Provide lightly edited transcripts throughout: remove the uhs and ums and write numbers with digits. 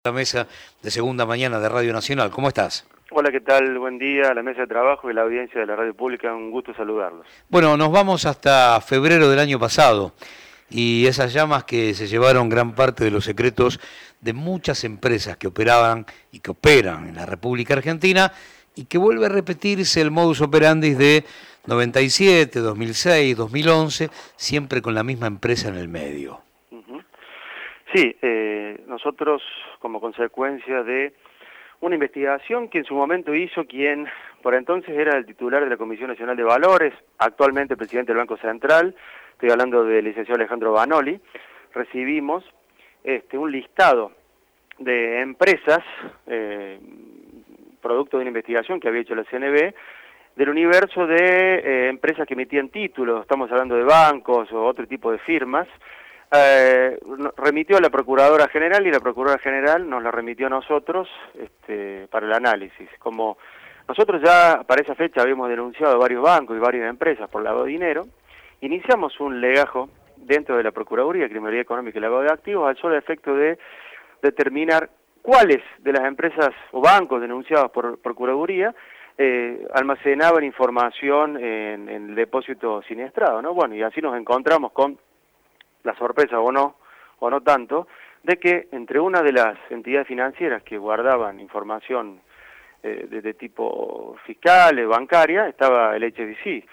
La mesa de segunda mañana de Radio Nacional. ¿Cómo estás? Hola, ¿qué tal? Buen día a la mesa de trabajo y la audiencia de la radio pública. Un gusto saludarlos. Bueno, nos vamos hasta febrero del año pasado y esas llamas que se llevaron gran parte de los secretos de muchas empresas que operaban y que operan en la República Argentina y que vuelve a repetirse el modus operandi de 97, 2006, 2011, siempre con la misma empresa en el medio. Sí, nosotros como consecuencia de una investigación que en su momento hizo quien por entonces era el titular de la Comisión Nacional de Valores, actualmente presidente del Banco Central, estoy hablando del licenciado Alejandro Banoli, recibimos un listado de empresas, producto de una investigación que había hecho la CNB, del universo de empresas que emitían títulos, estamos hablando de bancos o otro tipo de firmas. Remitió a la Procuradora General y la Procuradora General nos la remitió a nosotros para el análisis. Como nosotros ya para esa fecha habíamos denunciado a varios bancos y varias empresas por lavado de dinero, iniciamos un legajo dentro de la Procuraduría, Criminalidad Económica y Lavado de Activos al solo efecto de determinar cuáles de las empresas o bancos denunciados por Procuraduría almacenaban información en el depósito siniestrado, ¿no? Bueno, y así nos encontramos con la sorpresa o no tanto, de que entre una de las entidades financieras que guardaban información de tipo fiscal, bancaria, estaba el HSBC.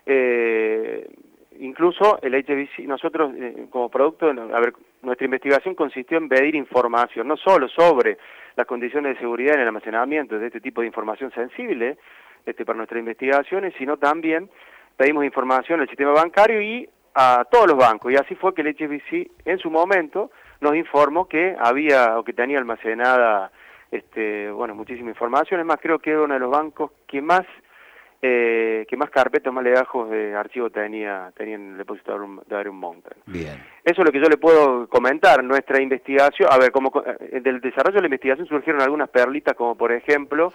Incluso el HSBC, nosotros como producto, nuestra investigación consistió en pedir información, no solo sobre las condiciones de seguridad en el almacenamiento de este tipo de información sensible para nuestras investigaciones, sino también pedimos información al sistema bancario y a todos los bancos, y así fue que el HSBC en su momento nos informó que había o que tenía almacenada muchísima información. Es más, creo que era uno de los bancos que más carpetas, más legajos de archivo tenía en el depósito de Iron Mountain. Bien. Eso es lo que yo le puedo comentar. Nuestra investigación, como del desarrollo de la investigación surgieron algunas perlitas, como por ejemplo,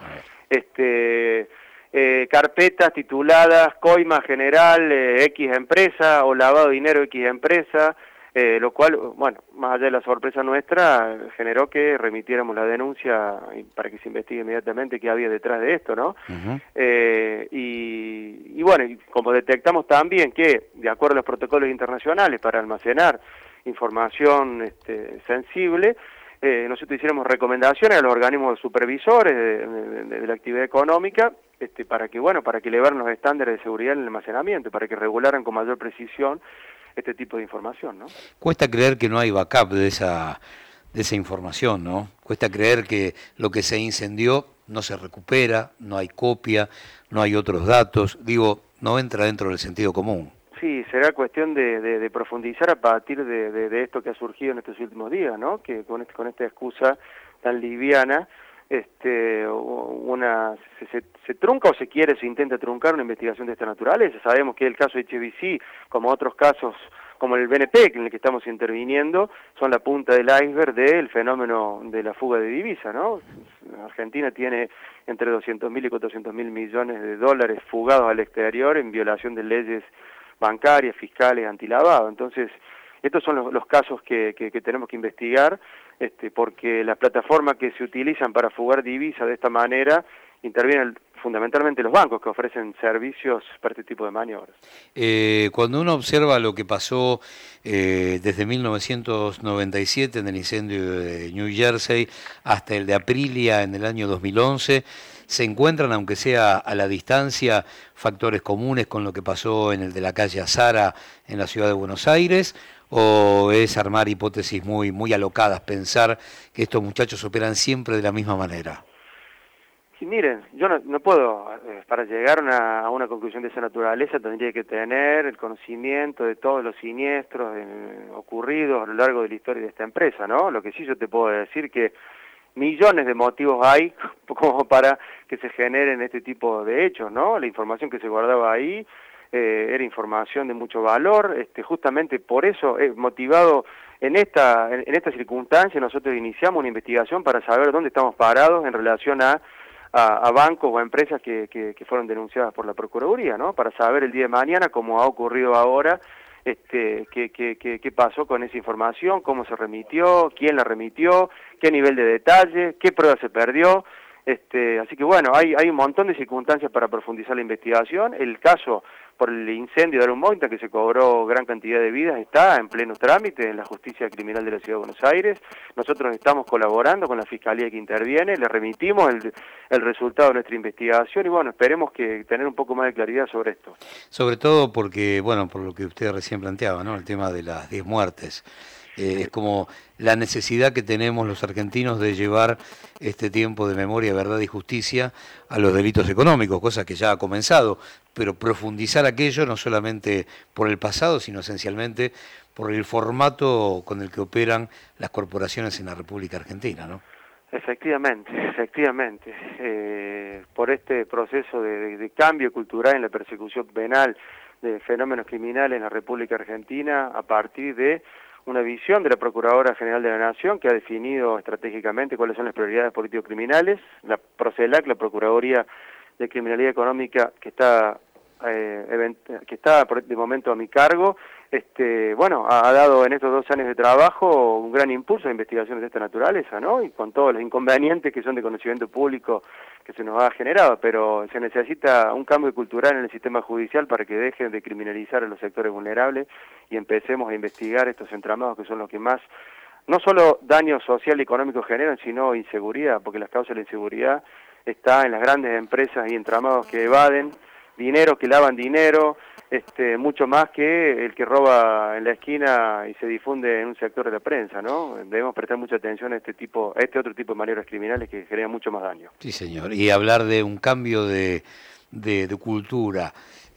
carpetas tituladas Coima General X empresa o lavado de dinero X empresa, lo cual, bueno, más allá de la sorpresa nuestra, generó que remitiéramos la denuncia para que se investigue inmediatamente qué había detrás de esto, ¿no? Y bueno, y como detectamos también que, de acuerdo a los protocolos internacionales para almacenar información sensible, nosotros hiciéramos recomendaciones a los organismos supervisores de la actividad económica para que elevaran los estándares de seguridad en el almacenamiento, para que regularan con mayor precisión este tipo de información, ¿no? Cuesta creer que no hay backup de esa información, ¿no? Cuesta creer que lo que se incendió no se recupera, no hay copia, no hay otros datos. Digo, no entra dentro del sentido común. Sí, será cuestión de profundizar a partir de esto que ha surgido en estos últimos días, ¿no? Que con esta excusa tan liviana, se trunca o se intenta truncar una investigación de esta naturaleza. Sabemos que el caso de HSBC, como otros casos, como el BNP, en el que estamos interviniendo, son la punta del iceberg del fenómeno de la fuga de divisa, ¿no? Argentina tiene entre 200.000 y 400.000 millones de dólares fugados al exterior en violación de leyes bancarias, fiscales, antilavado. Entonces, estos son los casos que tenemos que investigar, porque las plataformas que se utilizan para fugar divisas de esta manera intervienen fundamentalmente los bancos que ofrecen servicios para este tipo de maniobras. Cuando uno observa lo que pasó desde 1997 en el incendio de New Jersey hasta el de Aprilia en el año 2011, ¿se encuentran, aunque sea a la distancia, factores comunes con lo que pasó en el de la calle Azara en la ciudad de Buenos Aires? ¿O es armar hipótesis muy alocadas, pensar que estos muchachos operan siempre de la misma manera? Sí, miren, yo no puedo, para llegar a una conclusión de esa naturaleza, tendría que tener el conocimiento de todos los siniestros ocurridos a lo largo de la historia de esta empresa, ¿no? Lo que sí yo te puedo decir que millones de motivos hay como para que se generen este tipo de hechos, ¿no? La información que se guardaba ahí era información de mucho valor, justamente por eso, motivado en esta circunstancia, nosotros iniciamos una investigación para saber dónde estamos parados en relación a bancos o a empresas que fueron denunciadas por la Procuraduría, ¿no? Para saber el día de mañana, como ha ocurrido ahora, qué pasó con esa información, cómo se remitió, quién la remitió, qué nivel de detalle, qué prueba se perdió. Así que bueno, hay un montón de circunstancias para profundizar la investigación. El caso por el incendio de Iron Mountain, que se cobró gran cantidad de vidas, está en pleno trámite en la justicia criminal de la Ciudad de Buenos Aires. Nosotros estamos colaborando con la Fiscalía que interviene, le remitimos el resultado de nuestra investigación y bueno, esperemos que tener un poco más de claridad sobre esto. Sobre todo porque, bueno, por lo que usted recién planteaba, ¿no? El tema de las 10 muertes. Es como la necesidad que tenemos los argentinos de llevar este tiempo de memoria, verdad y justicia a los delitos económicos, cosa que ya ha comenzado, pero profundizar aquello no solamente por el pasado, sino esencialmente por el formato con el que operan las corporaciones en la República Argentina, ¿no? Efectivamente. Por este proceso de cambio cultural en la persecución penal de fenómenos criminales en la República Argentina, a partir de una visión de la Procuradora General de la Nación que ha definido estratégicamente cuáles son las prioridades político-criminales, la PROCELAC, la Procuraduría de Criminalidad Económica que está de momento a mi cargo, ha dado en estos 2 años de trabajo un gran impulso a investigaciones de esta naturaleza, ¿no? Y con todos los inconvenientes que son de conocimiento público que se nos ha generado, pero se necesita un cambio cultural en el sistema judicial para que dejen de criminalizar a los sectores vulnerables y empecemos a investigar estos entramados que son los que más, no solo daño social y económico generan, sino inseguridad, porque las causas de la inseguridad está en las grandes empresas y entramados que evaden dinero, que lavan dinero, mucho más que el que roba en la esquina y se difunde en un sector de la prensa, ¿no? Debemos prestar mucha atención a este otro tipo de maneras criminales que generan mucho más daño. Sí, señor. Y hablar de un cambio de cultura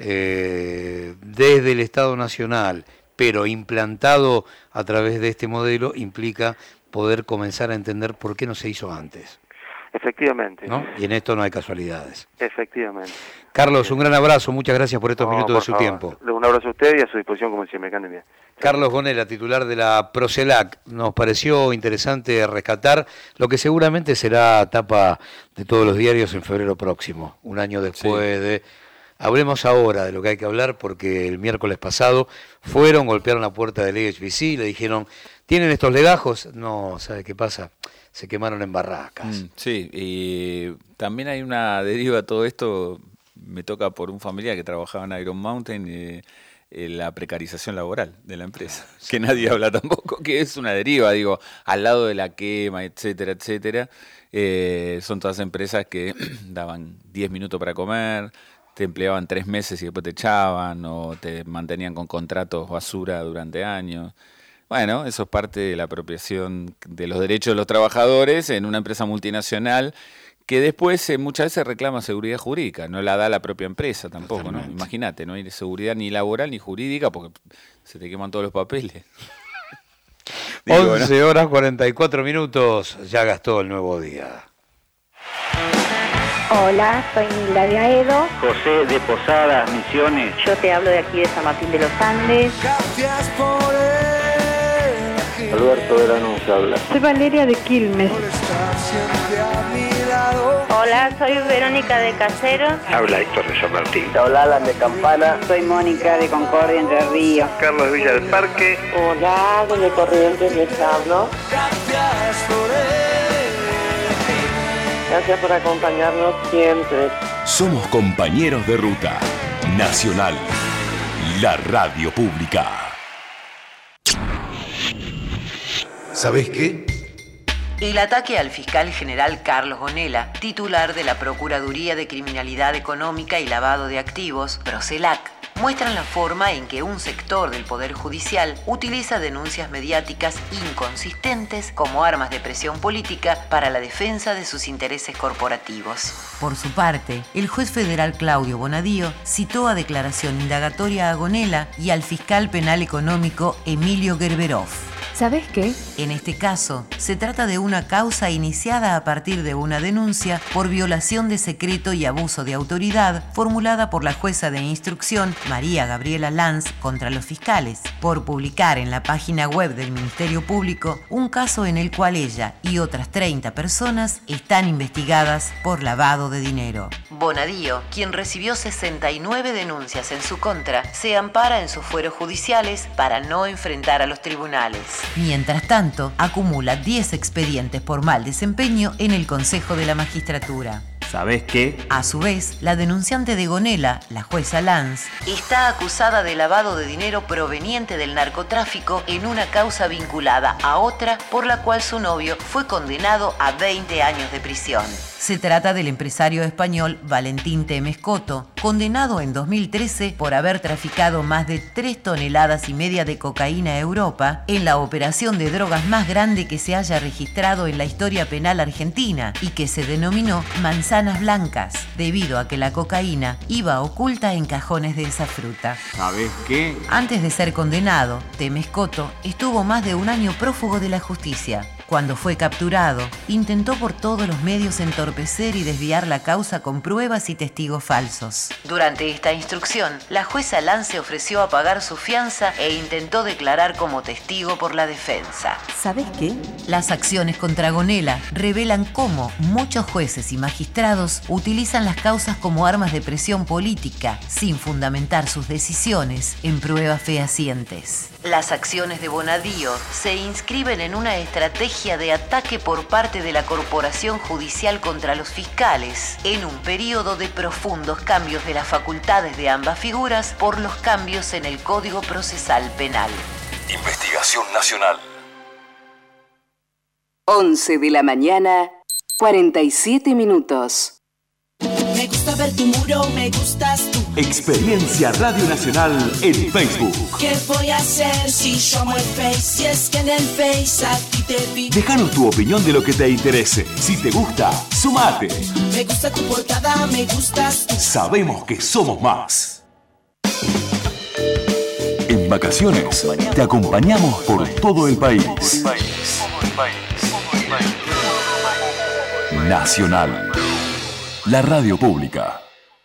desde el Estado Nacional, pero implantado a través de este modelo, implica poder comenzar a entender por qué no se hizo antes. Efectivamente. ¿No? Y en esto no hay casualidades. Efectivamente. Carlos, un gran abrazo, muchas gracias por estos minutos de su tiempo. Un abrazo a usted y a su disposición como siempre, que anden bien. Carlos Gonela, titular de la PROCELAC, nos pareció interesante rescatar lo que seguramente será tapa de todos los diarios en febrero próximo, un año después de... Hablemos ahora de lo que hay que hablar porque el miércoles pasado golpearon la puerta del HBC y le dijeron, ¿tienen estos legajos? No, ¿sabe qué pasa? Se quemaron en barracas. Sí, y también hay una deriva a todo esto, me toca por un familiar que trabajaba en Iron Mountain, la precarización laboral de la empresa, que nadie habla tampoco, que es una deriva, digo, al lado de la quema, etcétera, etcétera. Son todas empresas que daban 10 minutos para comer, te empleaban 3 meses y después te echaban, o te mantenían con contratos basura durante años. Bueno, eso es parte de la apropiación de los derechos de los trabajadores en una empresa multinacional que después muchas veces reclama seguridad jurídica, no la da la propia empresa tampoco, ¿no? Imagínate, no hay seguridad ni laboral ni jurídica porque se te queman todos los papeles. 11 horas 44 minutos, ya gastó el nuevo día. Hola, soy Nilda de Aedo. José de Posadas, Misiones. Yo te hablo de aquí de San Martín de los Andes. Gracias por elegir. Alberto de Lanús habla. Soy Valeria de Quilmes. Por estar siempre a mi lado. Hola, soy Verónica de Caseros. Habla Héctor de San Martín. Hola, Alan de Campana. Soy Mónica de Concordia, Entre Ríos. Carlos de Villa del Parque. Hola, desde Corrientes les hablo. Gracias por elegir. Gracias por acompañarnos siempre. Somos compañeros de ruta. Nacional, la radio pública. ¿Sabés qué? El ataque al fiscal general Carlos Gonela, titular de la Procuraduría de Criminalidad Económica y Lavado de Activos, PROCELAC, muestran la forma en que un sector del Poder Judicial utiliza denuncias mediáticas inconsistentes como armas de presión política para la defensa de sus intereses corporativos. Por su parte, el juez federal Claudio Bonadío citó a declaración indagatoria a Gonela y al fiscal penal económico Emilio Gerberov. ¿Sabés qué? En este caso, se trata de una causa iniciada a partir de una denuncia por violación de secreto y abuso de autoridad formulada por la jueza de instrucción María Gabriela Lanz contra los fiscales, por publicar en la página web del Ministerio Público un caso en el cual ella y otras 30 personas están investigadas por lavado de dinero. Bonadío, quien recibió 69 denuncias en su contra, se ampara en sus fueros judiciales para no enfrentar a los tribunales. Mientras tanto, acumula 10 expedientes por mal desempeño en el Consejo de la Magistratura. ¿Sabés qué? A su vez, la denunciante de Gonela, la jueza Lanz, está acusada de lavado de dinero proveniente del narcotráfico en una causa vinculada a otra por la cual su novio fue condenado a 20 años de prisión. Se trata del empresario español Valentín Temescoto, condenado en 2013 por haber traficado más de 3,5 toneladas de cocaína a Europa en la operación de drogas más grande que se haya registrado en la historia penal argentina y que se denominó Manzanas Blancas, debido a que la cocaína iba oculta en cajones de esa fruta. ¿Sabés qué? Antes de ser condenado, Temescoto estuvo más de un año prófugo de la justicia. Cuando fue capturado, intentó por todos los medios entorpecer y desviar la causa con pruebas y testigos falsos. Durante esta instrucción, la jueza Lanz se ofreció a pagar su fianza e intentó declarar como testigo por la defensa. ¿Sabés qué? Las acciones contra Gonela revelan cómo muchos jueces y magistrados utilizan las causas como armas de presión política, sin fundamentar sus decisiones en pruebas fehacientes. Las acciones de Bonadío se inscriben en una estrategia de ataque por parte de la Corporación Judicial contra los fiscales, en un periodo de profundos cambios de las facultades de ambas figuras por los cambios en el Código Procesal Penal. Investigación Nacional. 11 de la mañana, 47 minutos. Me gusta ver tu muro, me gustas tú. Experiencia Radio Nacional en Facebook. ¿Qué voy a hacer si yo amo el Face? Si es que en el Face a ti te vi. Déjanos tu opinión de lo que te interese. Si te gusta, sumate. Me gusta tu portada, me gustas tú. Sabemos que somos más. En vacaciones te acompañamos por todo el país. Nacional, la radio pública.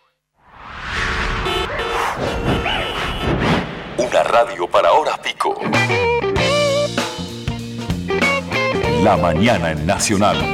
Una radio para horas pico. La mañana en Nacional.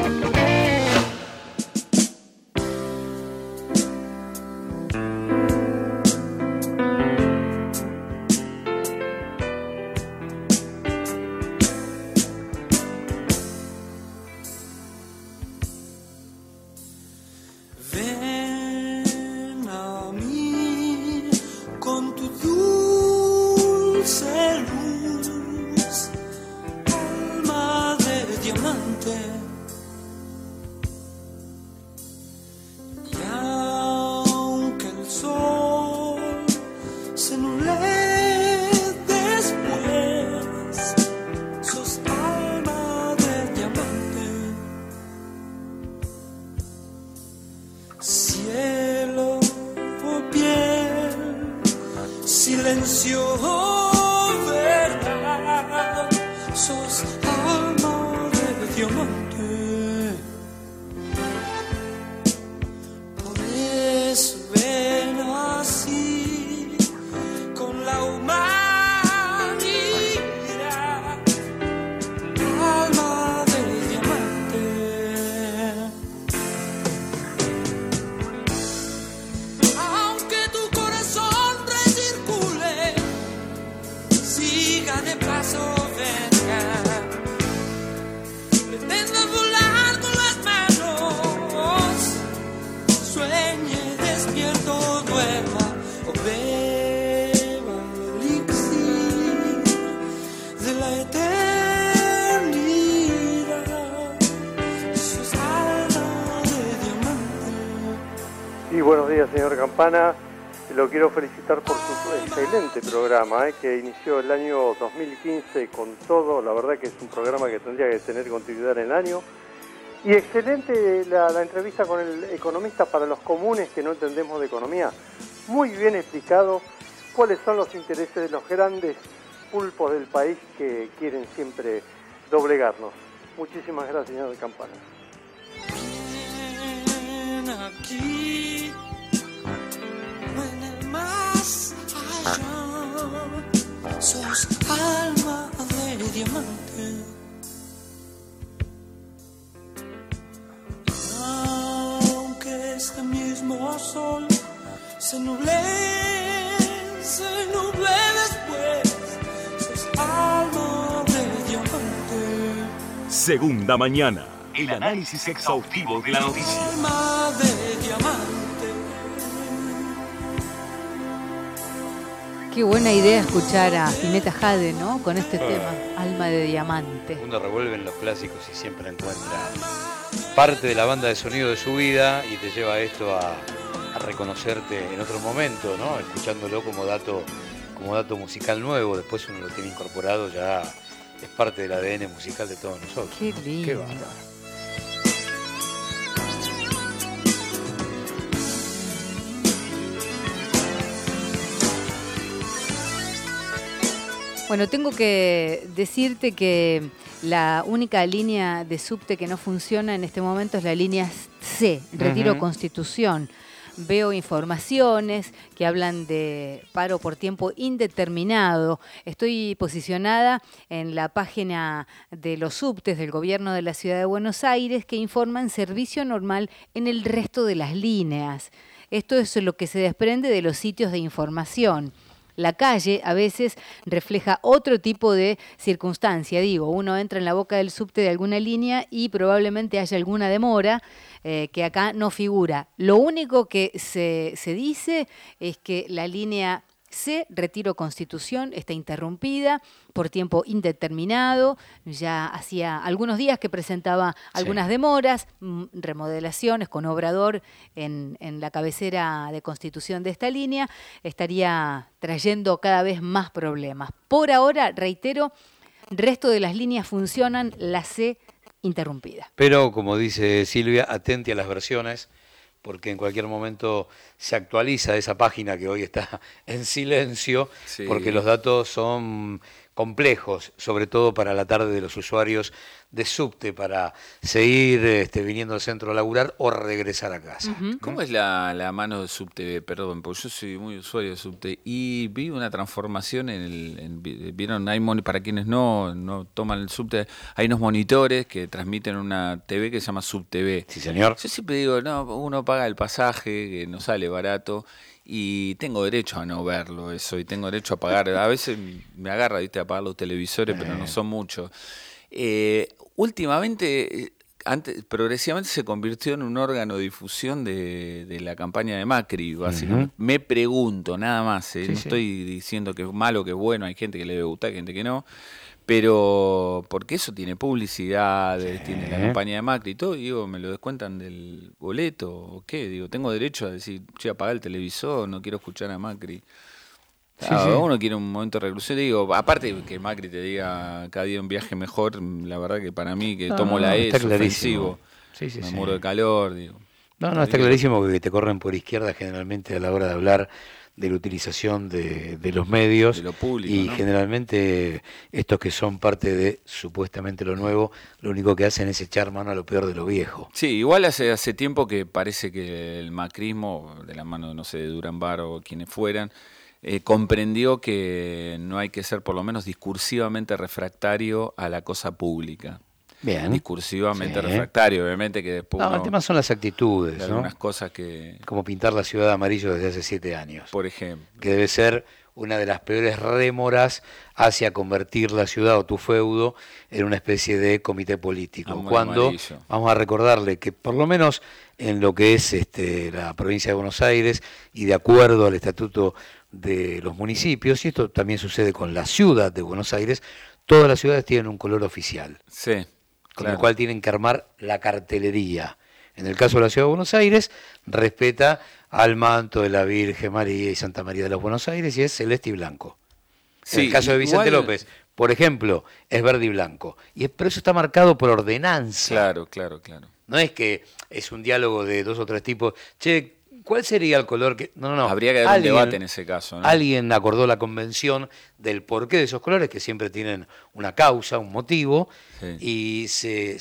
Señor Campana, lo quiero felicitar por su excelente programa, que inició el año 2015 con todo. La verdad que es un programa que tendría que tener continuidad en el año. Y excelente la entrevista con el economista para los comunes que no entendemos de economía. Muy bien explicado cuáles son los intereses de los grandes pulpos del país que quieren siempre doblegarnos. Muchísimas gracias, señor Campana. Aquí, en el más allá, sos alma de diamante. Aunque esta misma sol se nuble después. Sos alma de diamante. Segunda mañana, el análisis exhaustivo de la noticia. Alma de diamante. Qué buena idea escuchar a Spinetta Jade, ¿no? Con este tema, Alma de Diamante. Uno revuelve en los clásicos y siempre encuentra parte de la banda de sonido de su vida y te lleva esto a reconocerte en otro momento, ¿no? Escuchándolo como dato musical nuevo, después uno lo tiene incorporado, ya es parte del ADN musical de todos nosotros. Qué lindo. Qué bárbaro. Bueno, tengo que decirte que la única línea de subte que no funciona en este momento es la línea C, Retiro Constitución. Veo informaciones que hablan de paro por tiempo indeterminado. Estoy posicionada en la página de los subtes del gobierno de la Ciudad de Buenos Aires que informan servicio normal en el resto de las líneas. Esto es lo que se desprende de los sitios de información. La calle a veces refleja otro tipo de circunstancia. Digo, uno entra en la boca del subte de alguna línea y probablemente haya alguna demora que acá no figura. Lo único que se dice es que la línea C, Retiro Constitución, está interrumpida por tiempo indeterminado. Ya hacía algunos días que presentaba algunas demoras, remodelaciones con Obrador en la cabecera de Constitución de esta línea. Estaría trayendo cada vez más problemas. Por ahora, reitero, resto de las líneas funcionan, la C interrumpida. Pero, como dice Silvia, atente a las versiones, porque en cualquier momento se actualiza esa página que hoy está en silencio, porque los datos son complejos, sobre todo para la tarde de los usuarios de subte, para seguir viniendo al centro a laburar o regresar a casa. ¿Cómo es la mano de subte? Perdón, porque yo soy muy usuario de subte y vi una transformación vieron, hay para quienes no toman el subte, hay unos monitores que transmiten una TV que se llama SubTV. Sí, señor. Yo siempre digo, no, uno paga el pasaje, que no sale barato, y tengo derecho a no verlo eso, y tengo derecho a pagar. A veces me agarra, ¿viste?, a pagar los televisores, pero no son muchos. Últimamente, progresivamente se convirtió en un órgano de difusión de la campaña de Macri, básicamente. Me pregunto, nada más, no estoy diciendo que es malo, que es bueno, hay gente que le debe gustar, hay gente que no, pero porque eso tiene publicidades, tiene la campaña de Macri y todo, y digo, ¿me lo descuentan del boleto o qué? Digo, tengo derecho a decir, che, apagar el televisor, no quiero escuchar a Macri. Uno quiere un momento de reclusión. Digo, aparte que Macri te diga cada día un viaje mejor, la verdad que para mí que tomo la E es ofensivo. Me muero de calor. Digo. No, está clarísimo que te corren por izquierda generalmente a la hora de hablar de la utilización de los medios, de lo público, y ¿no? Generalmente estos que son parte de supuestamente lo nuevo, lo único que hacen es echar mano a lo peor de lo viejo. Sí, igual hace tiempo que parece que el macrismo, de la mano, no sé, de Durán Barba o quienes fueran, comprendió que no hay que ser por lo menos discursivamente refractario a la cosa pública. Bien. Discursivamente refractario, obviamente que después el tema son las actitudes, algunas cosas que... Como pintar la ciudad de amarillo desde hace 7 años. Por ejemplo. Que debe ser una de las peores rémoras hacia convertir la ciudad o tu feudo en una especie de comité político. Cuando amarillo. Vamos a recordarle que por lo menos en lo que es la provincia de Buenos Aires y de acuerdo al estatuto de los municipios, y esto también sucede con la ciudad de Buenos Aires, todas las ciudades tienen un color oficial. Sí. Con el cual tienen que armar la cartelería. En el caso de la Ciudad de Buenos Aires, respeta al manto de la Virgen María y Santa María de los Buenos Aires y es celeste y blanco. En el caso de Vicente López, por ejemplo, es verde y blanco. Pero eso está marcado por ordenanza. Claro. No es que es un diálogo de 2 o 3 tipos. Che, ¿cuál sería el color que...? No. Habría que haber un debate en ese caso, ¿no? Alguien acordó la convención del porqué de esos colores, que siempre tienen una causa, un motivo, y se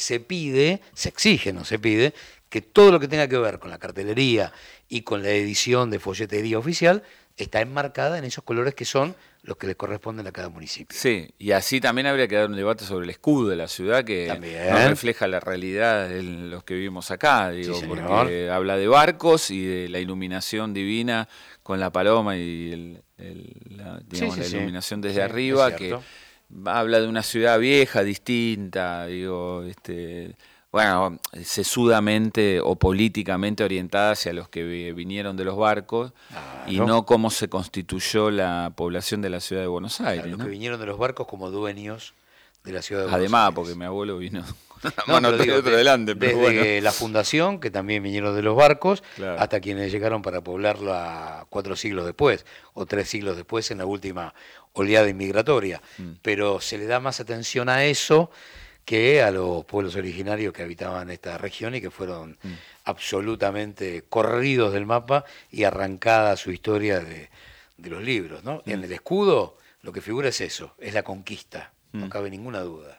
exige, que todo lo que tenga que ver con la cartelería y con la edición de folletería oficial está enmarcada en esos colores que son los que les corresponden a cada municipio. Sí, y así también habría que dar un debate sobre el escudo de la ciudad que también no refleja la realidad de los que vivimos acá, digo, sí, porque habla de barcos y de la iluminación divina con la paloma y la iluminación desde arriba, que habla de una ciudad vieja, distinta, digo, bueno, sesudamente o políticamente orientada hacia los que vinieron de los barcos, y no cómo se constituyó la población de la ciudad de Buenos Aires. Los que vinieron de los barcos como dueños de la ciudad de Buenos Aires. Además, porque mi abuelo vino con la mano delante. Pero desde la fundación, que también vinieron de los barcos, hasta quienes llegaron para poblarla 4 siglos después, o 3 siglos después en la última oleada inmigratoria. Pero se le da más atención a eso que a los pueblos originarios que habitaban esta región y que fueron absolutamente corridos del mapa y arrancada su historia de los libros, ¿no? En el escudo lo que figura es eso, es la conquista, no cabe ninguna duda.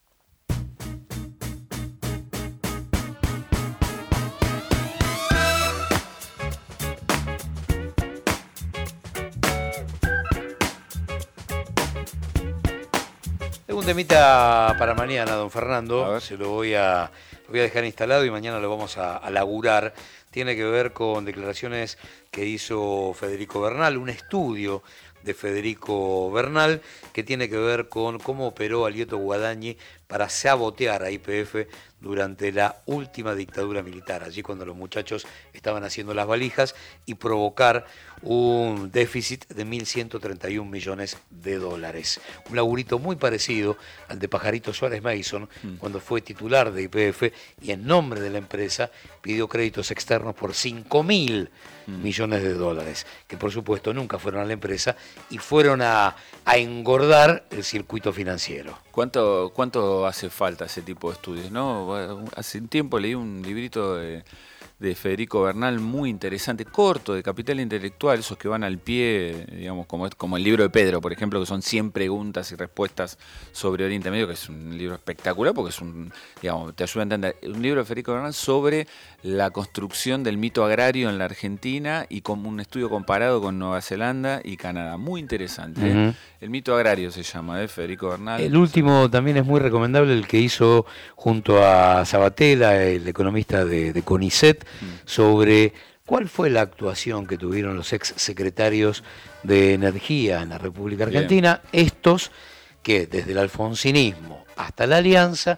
Un temita para mañana, don Fernando, se lo voy a dejar instalado y mañana lo vamos a laburar. Tiene que ver con declaraciones que hizo Federico Bernal, un estudio de Federico Bernal que tiene que ver con cómo operó Alioto Guadañi para sabotear a YPF durante la última dictadura militar, allí cuando los muchachos estaban haciendo las valijas, y provocar un déficit de 1.131 millones de dólares. Un laburito muy parecido al de Pajarito Suárez Mason, cuando fue titular de YPF y en nombre de la empresa pidió créditos externos por 5.000 millones de dólares, que por supuesto nunca fueron a la empresa y fueron a engordar el circuito financiero. ¿Cuánto hace falta ese tipo de estudios, no? Hace un tiempo leí un librito de Federico Bernal muy interesante, corto, de capital intelectual, esos que van al pie, digamos, como el libro de Pedro, por ejemplo, que son 100 preguntas y respuestas sobre Oriente Medio, que es un libro espectacular porque es te ayuda a entender. Un libro de Federico Bernal sobre la construcción del mito agrario en la Argentina y como un estudio comparado con Nueva Zelanda y Canadá. Muy interesante. El mito agrario se llama, Federico Bernal. El último también es muy recomendable, el que hizo junto a Sabatella, el economista de CONICET, sobre cuál fue la actuación que tuvieron los ex secretarios de Energía en la República Argentina, estos que desde el alfonsinismo hasta la Alianza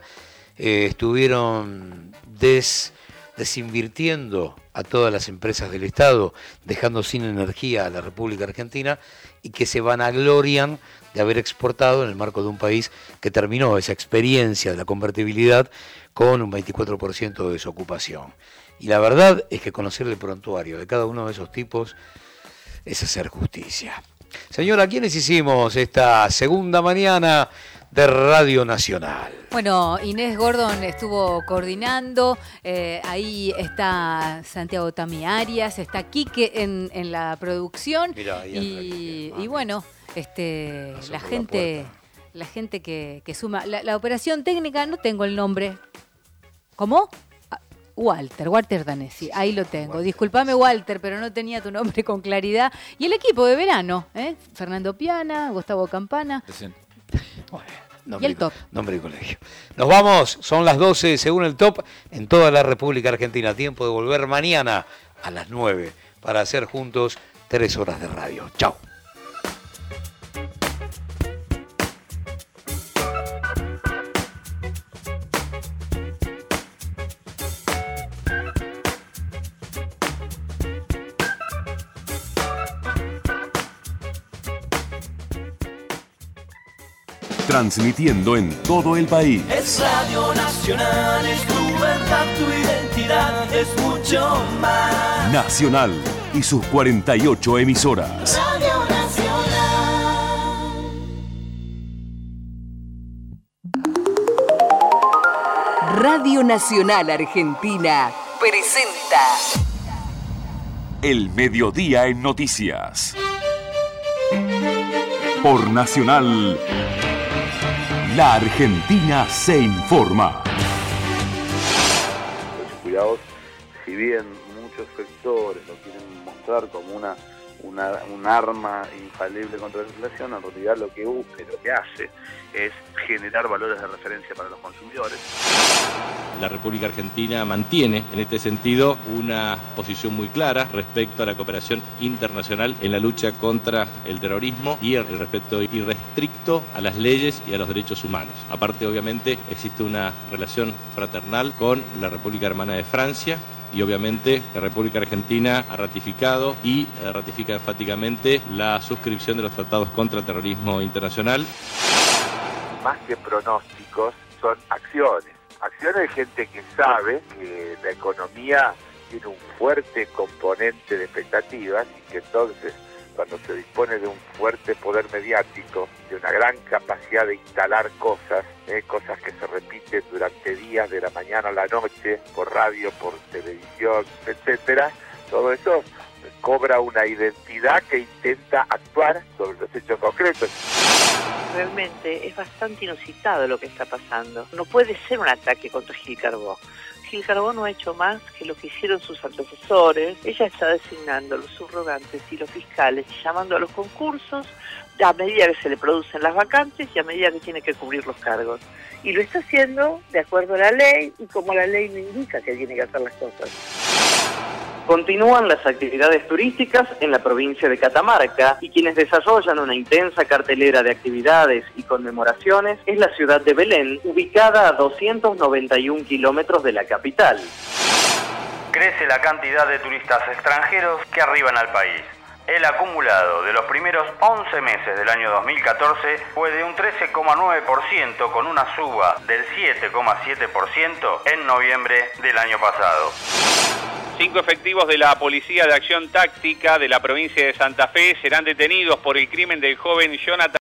estuvieron desinvirtiendo a todas las empresas del Estado, dejando sin energía a la República Argentina, y que se vanaglorian de haber exportado en el marco de un país que terminó esa experiencia de la convertibilidad con un 24% de desocupación. Y la verdad es que conocer el prontuario de cada uno de esos tipos es hacer justicia. Señora, ¿quiénes hicimos esta segunda mañana de Radio Nacional? Bueno, Inés Gordon estuvo coordinando, ahí está Santiago Tami Arias, está Quique en la producción. Mirá, ahí y bueno, la gente que suma. La operación técnica, no tengo el nombre. ¿Cómo? Walter Danesi, ahí lo tengo. Disculpame, Walter, pero no tenía tu nombre con claridad. Y el equipo de verano, Fernando Piana, Gustavo Campana. Y el top. Nombre y colegio. Nos vamos, son las 12 según el top en toda la República Argentina. Tiempo de volver mañana a las 9 para hacer juntos 3 horas de radio. Chau. Transmitiendo en todo el país. Es Radio Nacional, es tu verdad, tu identidad, es mucho más. Nacional y sus 48 emisoras. Radio Nacional. Radio Nacional Argentina presenta El Mediodía en Noticias. Por Nacional, la Argentina se informa. Los cuidados, si bien muchos sectores lo quieren mostrar como una un arma infalible contra la inflación, en realidad lo que hace es generar valores de referencia para los consumidores. La República Argentina mantiene en este sentido una posición muy clara respecto a la cooperación internacional en la lucha contra el terrorismo y el respeto irrestricto a las leyes y a los derechos humanos. Aparte, obviamente, existe una relación fraternal con la República Hermana de Francia, y obviamente la República Argentina ha ratificado y ratifica enfáticamente la suscripción de los tratados contra el terrorismo internacional. Más que pronósticos, son acciones. Acciones de gente que sabe que la economía tiene un fuerte componente de expectativas y que entonces, cuando se dispone de un fuerte poder mediático, de una gran capacidad de instalar cosas que se repiten durante días, de la mañana a la noche, por radio, por televisión, etcétera, todo eso cobra una identidad que intenta actuar sobre los hechos concretos. Realmente es bastante inusitado lo que está pasando. No puede ser un ataque contra Gil Carbó. Gil Carbó no ha hecho más que lo que hicieron sus antecesores. Ella está designando a los subrogantes y los fiscales, llamando a los concursos a medida que se le producen las vacantes y a medida que tiene que cubrir los cargos. Y lo está haciendo de acuerdo a la ley y como la ley le indica que tiene que hacer las cosas. Continúan las actividades turísticas en la provincia de Catamarca y quienes desarrollan una intensa cartelera de actividades y conmemoraciones es la ciudad de Belén, ubicada a 291 kilómetros de la capital. Crece la cantidad de turistas extranjeros que arriban al país. El acumulado de los primeros 11 meses del año 2014 fue de un 13,9% con una suba del 7,7% en noviembre del año pasado. 5 efectivos de la Policía de Acción Táctica de la provincia de Santa Fe serán detenidos por el crimen del joven Jonathan